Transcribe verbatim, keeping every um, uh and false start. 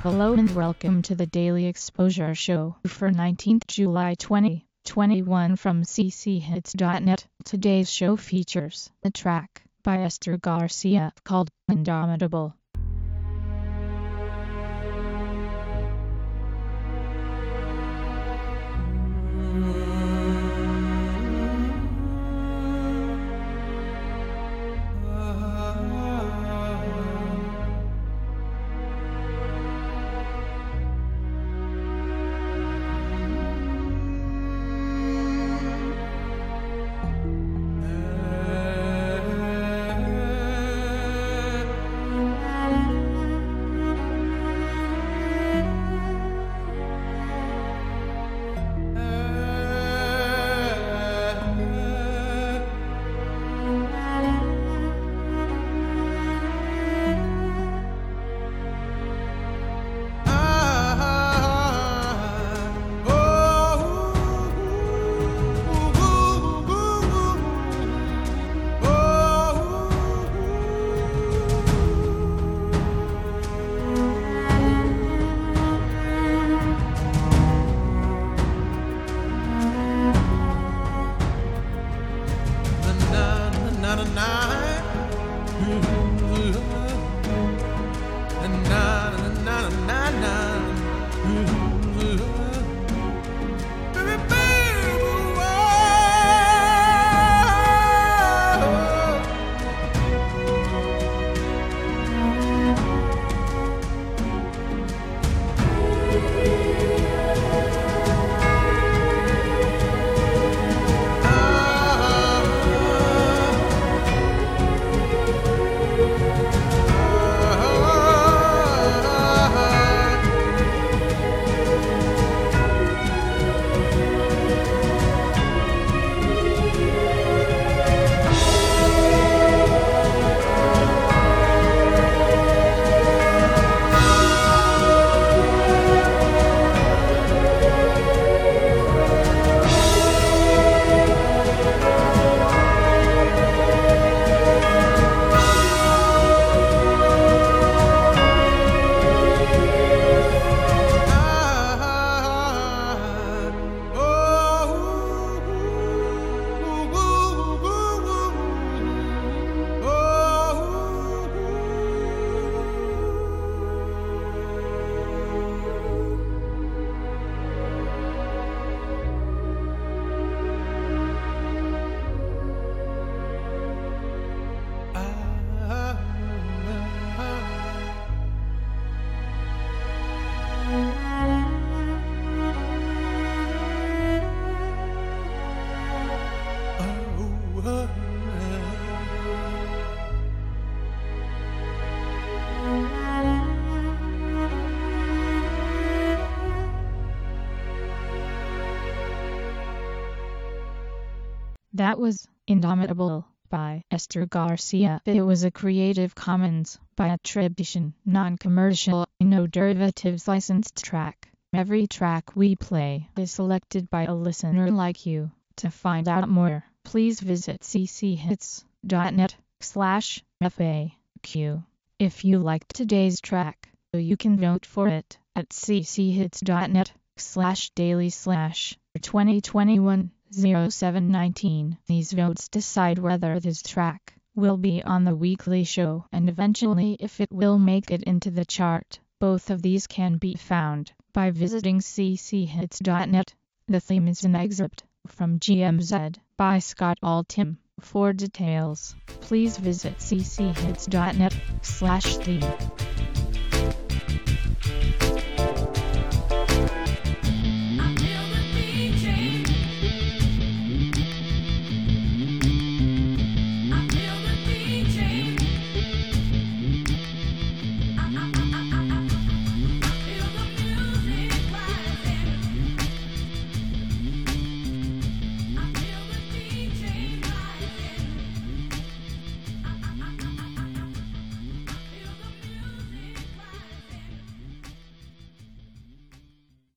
Hello and welcome to the Daily Exposure Show for nineteenth July twenty twenty-one from c c hits dot net. Today's show features a track by Esther Garcia called Indomitable. That was Indomitable by Esther Garcia. It was a Creative Commons by attribution, non-commercial, no derivatives licensed track. Every track we play is selected by a listener like you. To find out more, please visit c c hits dot net slash F A Q. If you liked today's track, you can vote for it at c c hits dot net slash daily slash twenty twenty-one oh seven nineteen. These votes decide whether this track will be on the weekly show and eventually if it will make it into the chart. Both of these can be found by visiting c c hits dot net. The theme is an excerpt from G M Z by Scott Altham. For details, please visit c c hits dot net slash theme.